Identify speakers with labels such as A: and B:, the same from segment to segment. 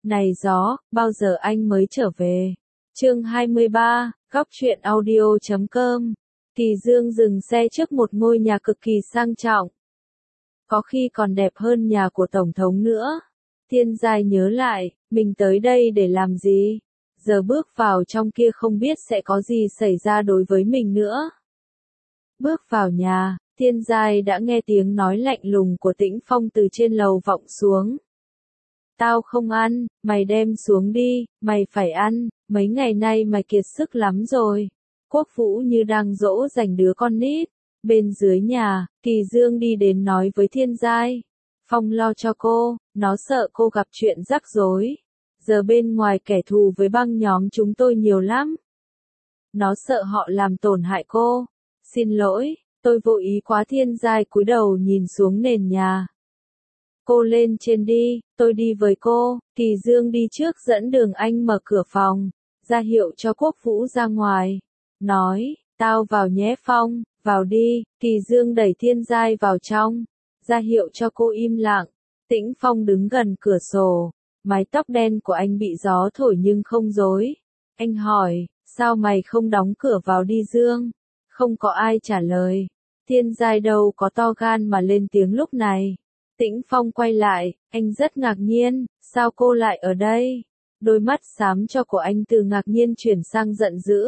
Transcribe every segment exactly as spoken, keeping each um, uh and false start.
A: Này gió, bao giờ anh mới trở về? Chương hai mươi ba, góc truyện audio chấm com. Kỳ Dương dừng xe trước một ngôi nhà cực kỳ sang trọng. Có khi còn đẹp hơn nhà của Tổng thống nữa. Thiên Giai nhớ lại, mình tới đây để làm gì? Giờ bước vào trong kia không biết sẽ có gì xảy ra đối với mình nữa. Bước vào nhà, Thiên Giai đã nghe tiếng nói lạnh lùng của Tĩnh Phong từ trên lầu vọng xuống. Tao không ăn, mày đem xuống đi, mày phải ăn, mấy ngày nay mày kiệt sức lắm rồi. Quốc Vũ như đang dỗ dành đứa con nít. Bên dưới nhà, Kỳ Dương đi đến nói với Thiên Giai. Phong lo cho cô, nó sợ cô gặp chuyện rắc rối. Giờ bên ngoài kẻ thù với băng nhóm chúng tôi nhiều lắm. Nó sợ họ làm tổn hại cô. Xin lỗi, tôi vô ý quá. Thiên Giai cúi đầu nhìn xuống nền nhà. Cô lên trên đi, tôi đi với cô. Kỳ Dương đi trước dẫn đường, anh mở cửa phòng, ra hiệu cho Quốc Vũ ra ngoài. Nói, tao vào nhé Phong, vào đi. Kỳ Dương đẩy Thiên Giai vào trong, ra hiệu cho cô im lặng. Tĩnh Phong đứng gần cửa sổ, mái tóc đen của anh bị gió thổi nhưng không rối. Anh hỏi, sao mày không đóng cửa vào đi Dương? Không có ai trả lời. Thiên Giai đâu có to gan mà lên tiếng lúc này. Tĩnh Phong quay lại, anh rất ngạc nhiên, sao cô lại ở đây? Đôi mắt xám cho của anh từ ngạc nhiên chuyển sang giận dữ.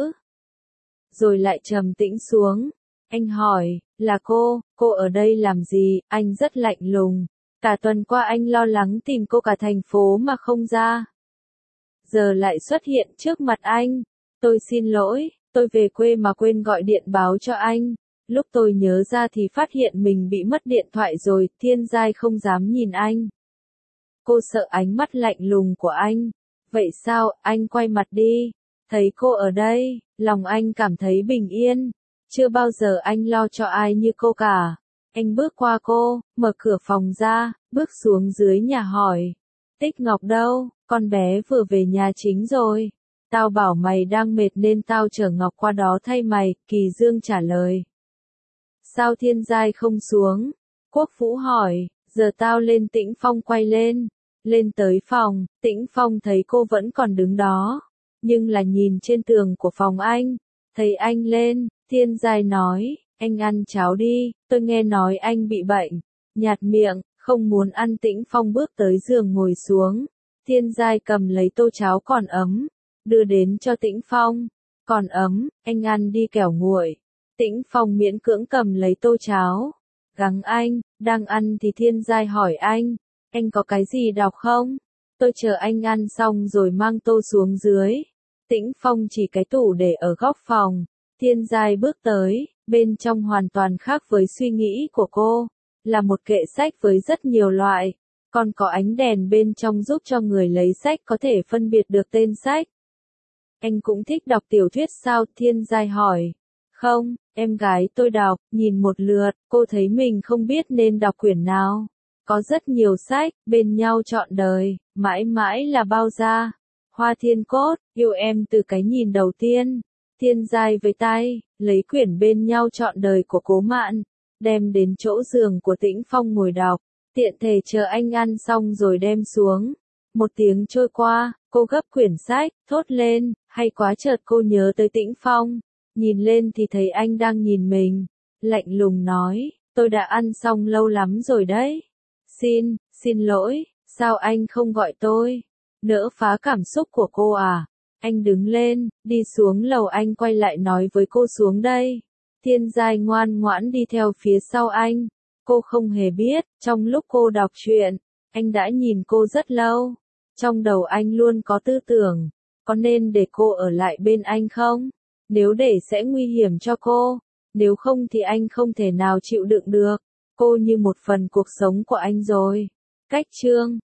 A: Rồi lại trầm tĩnh xuống. Anh hỏi, là cô, cô ở đây làm gì? Anh rất lạnh lùng. Cả tuần qua anh lo lắng tìm cô cả thành phố mà không ra. Giờ lại xuất hiện trước mặt anh. Tôi xin lỗi, tôi về quê mà quên gọi điện báo cho anh. Lúc tôi nhớ ra thì phát hiện mình bị mất điện thoại rồi. Thiên Giai không dám nhìn anh. Cô sợ ánh mắt lạnh lùng của anh. Vậy sao, anh quay mặt đi. Thấy cô ở đây, lòng anh cảm thấy bình yên. Chưa bao giờ anh lo cho ai như cô cả. Anh bước qua cô, mở cửa phòng ra, bước xuống dưới nhà hỏi. Tích Ngọc đâu, con bé vừa về nhà chính rồi. Tao bảo mày đang mệt nên tao chở Ngọc qua đó thay mày. Kỳ Dương trả lời. Sao Thiên Giai không xuống? Quốc Vũ hỏi, giờ tao lên. Tĩnh Phong quay lên. Lên tới phòng, Tĩnh Phong thấy cô vẫn còn đứng đó. Nhưng là nhìn trên tường của phòng anh. Thấy anh lên, Thiên Giai nói, anh ăn cháo đi, tôi nghe nói anh bị bệnh. Nhạt miệng, không muốn ăn. Tĩnh Phong bước tới giường ngồi xuống. Thiên Giai cầm lấy tô cháo còn ấm, đưa đến cho Tĩnh Phong. Còn ấm, anh ăn đi kẻo nguội. Tĩnh Phong miễn cưỡng cầm lấy tô cháo. Gắng anh, đang ăn thì Thiên Giai hỏi anh, anh có cái gì đọc không? Tôi chờ anh ăn xong rồi mang tô xuống dưới. Tĩnh Phong chỉ cái tủ để ở góc phòng. Thiên Giai bước tới, bên trong hoàn toàn khác với suy nghĩ của cô. Là một kệ sách với rất nhiều loại. Còn có ánh đèn bên trong giúp cho người lấy sách có thể phân biệt được tên sách. Anh cũng thích đọc tiểu thuyết sao? Thiên Giai hỏi. Không, em gái tôi đọc, nhìn một lượt, cô thấy mình không biết nên đọc quyển nào. Có rất nhiều sách, bên nhau trọn đời, mãi mãi là bao gia. Hoa Thiên Cốt, yêu em từ cái nhìn đầu tiên. Thiên Giai với tay, lấy quyển bên nhau trọn đời của Cố Mạn, đem đến chỗ giường của Tĩnh Phong ngồi đọc, tiện thể chờ anh ăn xong rồi đem xuống. Một tiếng trôi qua, cô gấp quyển sách, thốt lên, hay quá. Chợt cô nhớ tới Tĩnh Phong, nhìn lên thì thấy anh đang nhìn mình, lạnh lùng nói, tôi đã ăn xong lâu lắm rồi đấy. Xin, xin lỗi, sao anh không gọi tôi? Nỡ phá cảm xúc của cô à? Anh đứng lên, đi xuống lầu. Anh quay lại nói với cô xuống đây. Thiên Giai ngoan ngoãn đi theo phía sau anh. Cô không hề biết, trong lúc cô đọc truyện, anh đã nhìn cô rất lâu. Trong đầu anh luôn có tư tưởng, có nên để cô ở lại bên anh không? Nếu để sẽ nguy hiểm cho cô, nếu không thì anh không thể nào chịu đựng được. Cô như một phần cuộc sống của anh rồi. Cách chương